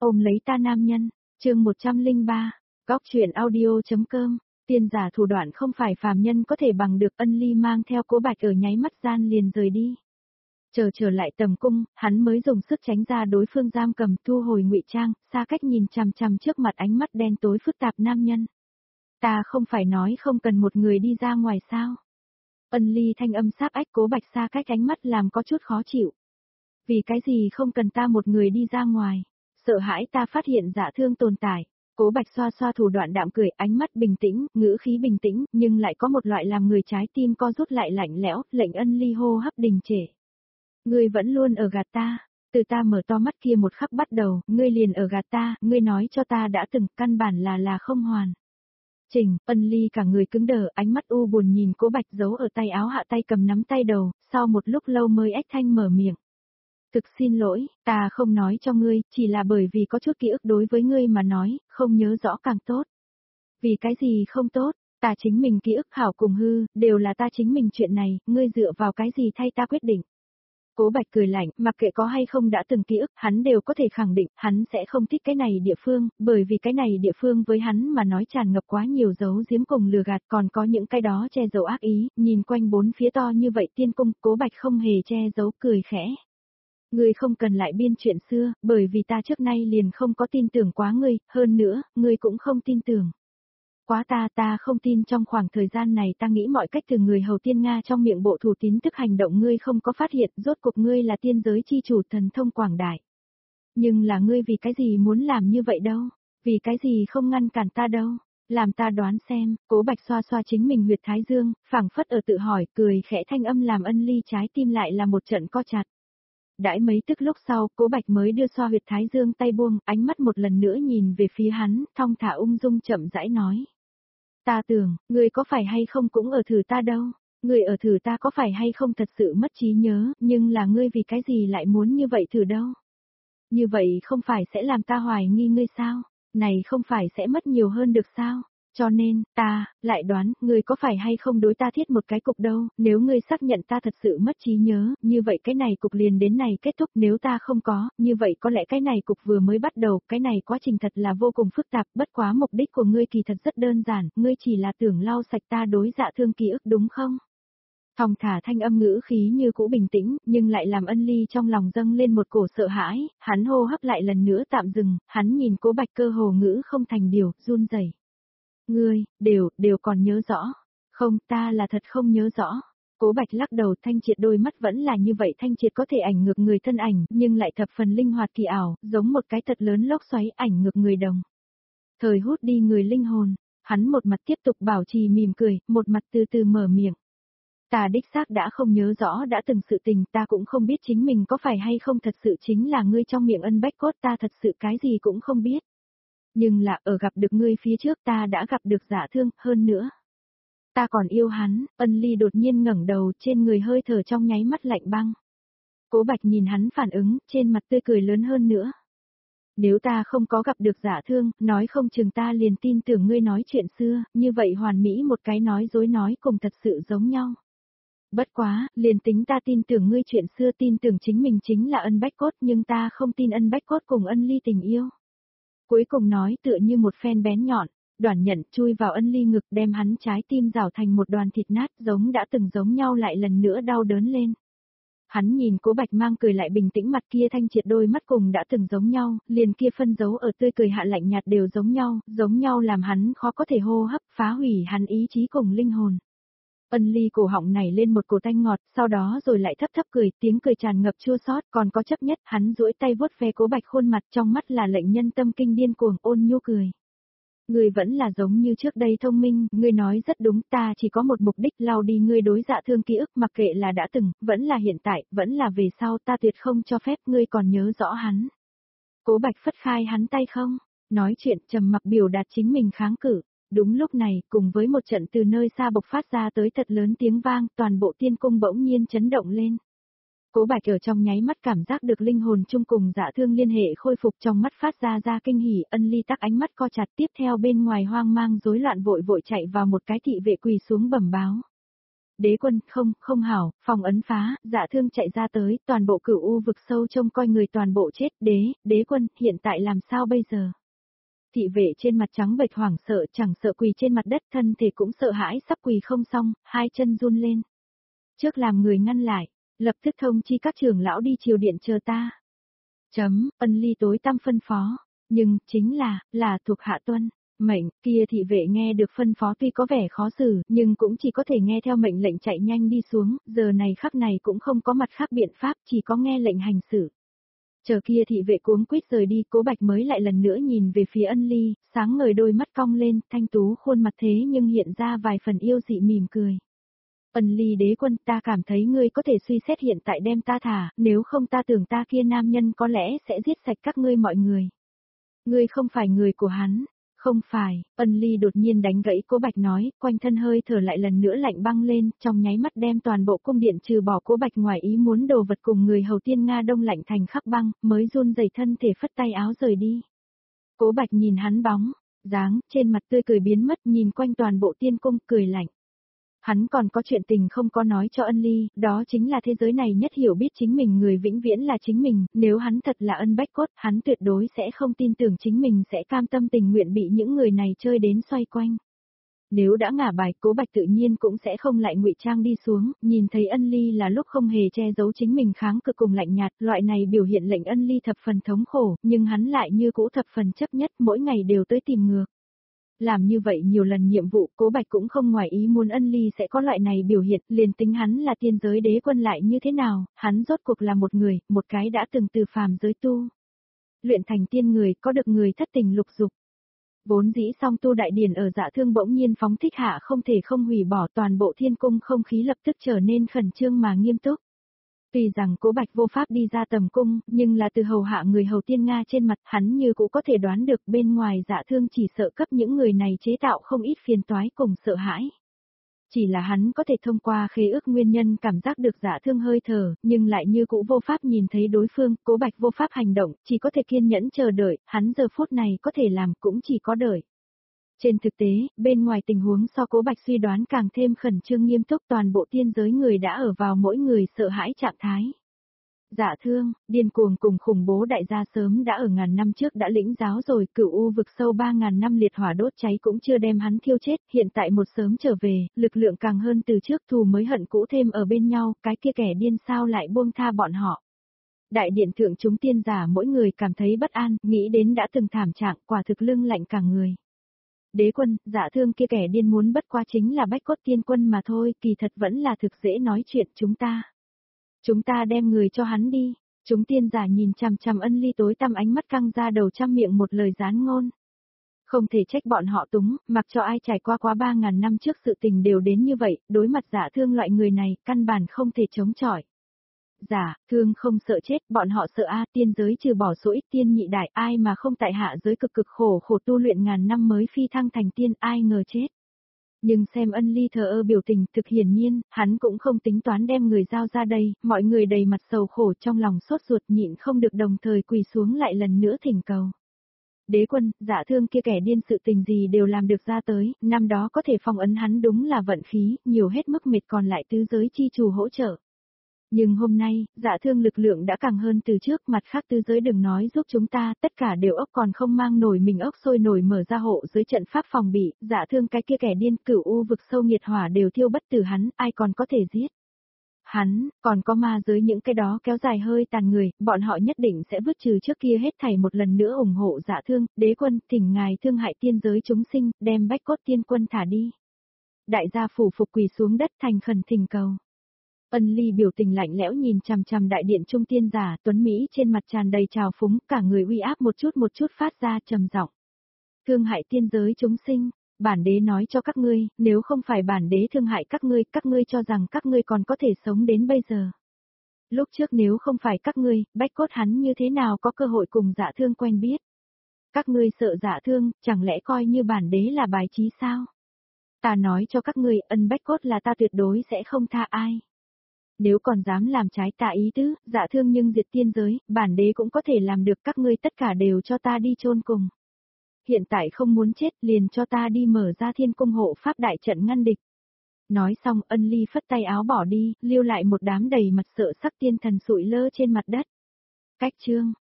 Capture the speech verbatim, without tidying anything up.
Ôm lấy ta nam nhân, chương một trăm lẻ ba, góc truyện audio.com, tiên giả thủ đoạn không phải phàm nhân có thể bằng được. Ân Ly mang theo Cố Bạch ở nháy mắt gian liền rời đi. Chờ trở lại tầm cung, hắn mới dùng sức tránh ra đối phương giam cầm, thu hồi ngụy trang, xa cách nhìn chằm chằm trước mặt ánh mắt đen tối phức tạp nam nhân. Ta không phải nói không cần một người đi ra ngoài sao? Ân Ly thanh âm sáp ách. Cố Bạch xa cách ánh mắt làm có chút khó chịu. Vì cái gì không cần ta một người đi ra ngoài? Sợ hãi ta phát hiện dạ thương tồn tại. Cố Bạch xoa xoa thủ đoạn đạm cười, ánh mắt bình tĩnh, ngữ khí bình tĩnh, nhưng lại có một loại làm người trái tim co rút lại lạnh lẽo, lệnh Ân Ly hô hấp đình trệ. Ngươi vẫn luôn ở gạt ta, từ ta mở to mắt kia một khắc bắt đầu, ngươi liền ở gạt ta, ngươi nói cho ta đã từng, căn bản là là không hoàn. Trình, Ân Ly cả người cứng đờ, ánh mắt u buồn nhìn Cố Bạch giấu ở tay áo hạ tay cầm nắm tay đầu, sau một lúc lâu mới ếch thanh mở miệng. Thực xin lỗi, ta không nói cho ngươi, chỉ là bởi vì có chút ký ức đối với ngươi mà nói, không nhớ rõ càng tốt. Vì cái gì không tốt, ta chính mình ký ức hảo cùng hư, đều là ta chính mình chuyện này, ngươi dựa vào cái gì thay ta quyết định. Cố Bạch cười lạnh, mặc kệ có hay không đã từng ký ức, hắn đều có thể khẳng định, hắn sẽ không thích cái này địa phương, bởi vì cái này địa phương với hắn mà nói tràn ngập quá nhiều dấu giếm cùng lừa gạt, còn có những cái đó che giấu ác ý, nhìn quanh bốn phía to như vậy tiên cung, Cố Bạch không hề che giấu, cười khẽ. Ngươi không cần lại biên chuyện xưa, bởi vì ta trước nay liền không có tin tưởng quá ngươi, hơn nữa, ngươi cũng không tin tưởng. Quá ta ta không tin trong khoảng thời gian này ta nghĩ mọi cách từ người hầu tiên Nga trong miệng bộ thủ tín tức hành động ngươi không có phát hiện, rốt cuộc ngươi là tiên giới chi chủ thần thông quảng đại. Nhưng là ngươi vì cái gì muốn làm như vậy đâu, vì cái gì không ngăn cản ta đâu, làm ta đoán xem. Cố Bạch xoa xoa chính mình huyệt thái dương, phảng phất ở tự hỏi, cười khẽ thanh âm làm Ân Ly trái tim lại là một trận co chặt. Đãi mấy tức lúc sau, Cố Bạch mới đưa xoa huyệt thái dương tay buông, ánh mắt một lần nữa nhìn về phía hắn, thong thả ung dung chậm rãi nói. Ta tưởng, ngươi có phải hay không cũng ở thử ta đâu, ngươi ở thử ta có phải hay không thật sự mất trí nhớ, nhưng là ngươi vì cái gì lại muốn như vậy thử đâu. Như vậy không phải sẽ làm ta hoài nghi ngươi sao, này không phải sẽ mất nhiều hơn được sao. Cho nên, ta, lại đoán, ngươi có phải hay không đối ta thiết một cái cục đâu, nếu ngươi xác nhận ta thật sự mất trí nhớ, như vậy cái này cục liền đến này kết thúc, nếu ta không có, như vậy có lẽ cái này cục vừa mới bắt đầu, cái này quá trình thật là vô cùng phức tạp, bất quá mục đích của ngươi kỳ thật rất đơn giản, ngươi chỉ là tưởng lau sạch ta đối dạ thương ký ức đúng không? Thong thả thanh âm ngữ khí như cũ bình tĩnh, nhưng lại làm Ân Ly trong lòng dâng lên một cổ sợ hãi, hắn hô hấp lại lần nữa tạm dừng, hắn nhìn Cố Bạch cơ hồ ngữ không thành điều, run rẩy. Ngươi, đều, đều còn nhớ rõ. Không, ta là thật không nhớ rõ. Cố Bạch lắc đầu, thanh triệt đôi mắt vẫn là như vậy, thanh triệt có thể ảnh ngược người thân ảnh, nhưng lại thập phần linh hoạt kỳ ảo, giống một cái thật lớn lốc xoáy ảnh ngược người đồng. Thời hút đi người linh hồn, hắn một mặt tiếp tục bảo trì mỉm cười, một mặt từ từ mở miệng. Ta đích xác đã không nhớ rõ đã từng sự tình, ta cũng không biết chính mình có phải hay không thật sự chính là ngươi trong miệng Ân Bách Cốt, ta thật sự cái gì cũng không biết. Nhưng là ở gặp được ngươi phía trước ta đã gặp được Dạ Thương, hơn nữa. Ta còn yêu hắn. Ân Ly đột nhiên ngẩng đầu, trên người hơi thở trong nháy mắt lạnh băng. Cố Bạch nhìn hắn phản ứng, trên mặt tươi cười lớn hơn nữa. Nếu ta không có gặp được Dạ Thương, nói không chừng ta liền tin tưởng ngươi nói chuyện xưa, như vậy hoàn mỹ một cái nói dối nói cùng thật sự giống nhau. Bất quá, liền tính ta tin tưởng ngươi chuyện xưa, tin tưởng chính mình chính là Ân Bách Cốt, nhưng ta không tin Ân Bách Cốt cùng Ân Ly tình yêu. Cuối cùng nói tựa như một phen bén nhọn, đoản nhận chui vào Ân Ly ngực, đem hắn trái tim rào thành một đoàn thịt nát, giống đã từng giống nhau lại lần nữa đau đớn lên. Hắn nhìn Cố Bạch mang cười lại bình tĩnh mặt kia thanh triệt đôi mắt cùng đã từng giống nhau, liền kia phân dấu ở tươi cười hạ lạnh nhạt đều giống nhau, giống nhau làm hắn khó có thể hô hấp, phá hủy hắn ý chí cùng linh hồn. Ân Ly cổ họng này lên một cổ tanh ngọt, sau đó rồi lại thấp thấp cười, tiếng cười tràn ngập chua xót, còn có chấp nhất, hắn duỗi tay vuốt ve Cố Bạch khuôn mặt, trong mắt là lệnh nhân tâm kinh điên cuồng, ôn nhu cười. Ngươi vẫn là giống như trước đây thông minh, ngươi nói rất đúng, ta chỉ có một mục đích, lau đi ngươi đối Dạ Thương ký ức, mặc kệ là đã từng, vẫn là hiện tại, vẫn là về sau, ta tuyệt không cho phép ngươi còn nhớ rõ hắn. Cố Bạch phất khai hắn tay không, nói chuyện trầm mặc biểu đạt chính mình kháng cự. Đúng lúc này, cùng với một trận từ nơi xa bộc phát ra tới thật lớn tiếng vang, toàn bộ tiên cung bỗng nhiên chấn động lên. Cố Bạch ở trong nháy mắt cảm giác được linh hồn chung cùng Dạ Thương liên hệ khôi phục, trong mắt phát ra ra kinh hỉ. Ân Ly tắc ánh mắt co chặt, tiếp theo bên ngoài hoang mang rối loạn vội vội chạy vào một cái thị vệ quỳ xuống bẩm báo. Đế quân, không, không hảo, phòng ấn phá, Dạ Thương chạy ra tới, toàn bộ cửu u vực sâu trông coi người toàn bộ chết, đế, đế quân, hiện tại làm sao bây giờ? Thị vệ trên mặt trắng bệch hoảng sợ, chẳng sợ quỳ trên mặt đất, thân thể cũng sợ hãi sắp quỳ không xong, hai chân run lên. Trước làm người ngăn lại, lập tức thông chi các trưởng lão đi triều điện chờ ta. Chấm, Ân Ly tối tăm phân phó, nhưng, chính là, là thuộc hạ tuân. Mệnh, kia thị vệ nghe được phân phó tuy có vẻ khó xử, nhưng cũng chỉ có thể nghe theo mệnh lệnh chạy nhanh đi xuống, giờ này khắc này cũng không có mặt khác biện pháp, chỉ có nghe lệnh hành xử. Chờ kia thị vệ cuống quýt rời đi, Cố Bạch mới lại lần nữa nhìn về phía Ân Ly, sáng ngời đôi mắt cong lên, thanh tú khuôn mặt thế nhưng hiện ra vài phần yêu dị mỉm cười. Ân Ly đế quân, ta cảm thấy ngươi có thể suy xét hiện tại đem ta thả, nếu không ta tưởng ta kia nam nhân có lẽ sẽ giết sạch các ngươi mọi người. Ngươi không phải người của hắn. Không phải, Ân Ly đột nhiên đánh gãy Cố Bạch nói, quanh thân hơi thở lại lần nữa lạnh băng lên, trong nháy mắt đem toàn bộ cung điện trừ bỏ Cố Bạch ngoài ý muốn đồ vật cùng người hầu tiên Nga đông lạnh thành khắc băng, mới run rẩy thân thể phất tay áo rời đi. Cố Bạch nhìn hắn bóng, dáng, trên mặt tươi cười biến mất, nhìn quanh toàn bộ tiên cung, cười lạnh. Hắn còn có chuyện tình không có nói cho Ân Ly, đó chính là thế giới này nhất hiểu biết chính mình người vĩnh viễn là chính mình, nếu hắn thật là Ân Bách Cốt, hắn tuyệt đối sẽ không tin tưởng chính mình sẽ cam tâm tình nguyện bị những người này chơi đến xoay quanh. Nếu đã ngả bài, Cố Bạch tự nhiên cũng sẽ không lại ngụy trang đi xuống, nhìn thấy Ân Ly là lúc không hề che giấu chính mình kháng cự cùng lạnh nhạt, loại này biểu hiện lệnh Ân Ly thập phần thống khổ, nhưng hắn lại như cũ thập phần chấp nhất, mỗi ngày đều tới tìm ngược. Làm như vậy nhiều lần nhiệm vụ, Cố Bạch cũng không ngoài ý muốn Ân Ly sẽ có loại này biểu hiện, liền tính hắn là tiên giới đế quân lại như thế nào, hắn rốt cuộc là một người, một cái đã từng từ phàm giới tu. Luyện thành tiên người, có được người thất tình lục dục. Vốn dĩ song tu đại điển ở Dạ Thương bỗng nhiên phóng thích hạ không thể không hủy bỏ, toàn bộ thiên cung không khí lập tức trở nên khẩn trương mà nghiêm túc. Tuy rằng Cố Bạch vô pháp đi ra tầm cung, nhưng là từ hầu hạ người hầu tiên Nga trên mặt hắn như cũng có thể đoán được bên ngoài Dạ Thương chỉ sợ cấp những người này chế tạo không ít phiền toái cùng sợ hãi. Chỉ là hắn có thể thông qua khế ước nguyên nhân cảm giác được Dạ Thương hơi thở, nhưng lại như cũ vô pháp nhìn thấy đối phương, Cố Bạch vô pháp hành động, chỉ có thể kiên nhẫn chờ đợi, hắn giờ phút này có thể làm cũng chỉ có đợi. Trên thực tế, bên ngoài tình huống so Cố Bạch suy đoán càng thêm khẩn trương nghiêm túc, toàn bộ tiên giới người đã ở vào mỗi người sợ hãi trạng thái. Dạ Thương, điên cuồng cùng khủng bố đại gia sớm đã ở ngàn năm trước đã lĩnh giáo rồi, cửu u vực sâu ba ngàn năm liệt hỏa đốt cháy cũng chưa đem hắn thiêu chết, hiện tại một sớm trở về, lực lượng càng hơn từ trước, thù mới hận cũ thêm ở bên nhau, cái kia kẻ điên sao lại buông tha bọn họ. Đại điện thượng chúng tiên giả mỗi người cảm thấy bất an, nghĩ đến đã từng thảm trạng, quả thực lưng lạnh cả người. Đế quân, Dạ Thương kia kẻ điên muốn bất qua chính là Bách Cốt tiên quân mà thôi, kỳ thật vẫn là thực dễ nói chuyện chúng ta. Chúng ta đem người cho hắn đi, chúng tiên giả nhìn chằm chằm Ân Ly tối tăm ánh mắt căng ra đầu trăm miệng một lời gián ngôn. Không thể trách bọn họ túng, mặc cho ai trải qua quá ba ngàn năm trước sự tình đều đến như vậy, đối mặt Dạ Thương loại người này, căn bản không thể chống chọi. Dạ, Thương không sợ chết, bọn họ sợ a, tiên giới trừ bỏ số ít tiên nhị đại, ai mà không tại hạ giới cực cực khổ khổ tu luyện ngàn năm mới phi thăng thành tiên, ai ngờ chết. Nhưng xem Ân Ly thờ ơ biểu tình, thực hiển nhiên, hắn cũng không tính toán đem người giao ra đây, mọi người đầy mặt sầu khổ trong lòng sốt ruột nhịn không được đồng thời quỳ xuống lại lần nữa thỉnh cầu. Đế quân, Dạ Thương kia kẻ điên sự tình gì đều làm được ra tới, năm đó có thể phong ấn hắn đúng là vận khí, nhiều hết mức mệt còn lại tứ giới chi chủ hỗ trợ. Nhưng hôm nay, Dạ Thương lực lượng đã càng hơn từ trước, mặt khác tứ giới đừng nói giúp chúng ta, tất cả đều ốc còn không mang nổi mình ốc sôi nổi mở ra hộ dưới trận pháp phòng bị, Dạ Thương cái kia kẻ điên cửu u vực sâu nghiệt hỏa đều thiêu bất tử hắn, ai còn có thể giết. Hắn, còn có ma giới những cái đó kéo dài hơi tàn người, bọn họ nhất định sẽ vứt trừ trước kia hết thảy một lần nữa ủng hộ Dạ Thương, đế quân, thỉnh ngài thương hại tiên giới chúng sinh, đem Bách Cốt tiên quân thả đi. Đại gia phủ phục quỳ xuống đất thành khẩn thỉnh cầu. Ân Ly biểu tình lạnh lẽo nhìn chằm chằm đại điện trung tiên giả, tuấn Mỹ trên mặt tràn đầy trào phúng, cả người uy áp một chút một chút phát ra trầm giọng. Thương hại tiên giới chúng sinh, bản đế nói cho các ngươi, nếu không phải bản đế thương hại các ngươi, các ngươi cho rằng các ngươi còn có thể sống đến bây giờ. Lúc trước nếu không phải các ngươi, Bách Cốt hắn như thế nào có cơ hội cùng Dạ Thương quen biết. Các ngươi sợ Dạ Thương, chẳng lẽ coi như bản đế là bài trí sao? Ta nói cho các ngươi, ân Bách Cốt là ta tuyệt đối sẽ không tha ai. Nếu còn dám làm trái ta ý tứ, Dạ Thương nhưng diệt tiên giới, bản đế cũng có thể làm được, các ngươi tất cả đều cho ta đi chôn cùng. Hiện tại không muốn chết liền cho ta đi mở ra thiên cung hộ pháp đại trận ngăn địch. Nói xong Ân Ly phất tay áo bỏ đi, lưu lại một đám đầy mặt sợ sắc tiên thần sụi lơ trên mặt đất. Cách chương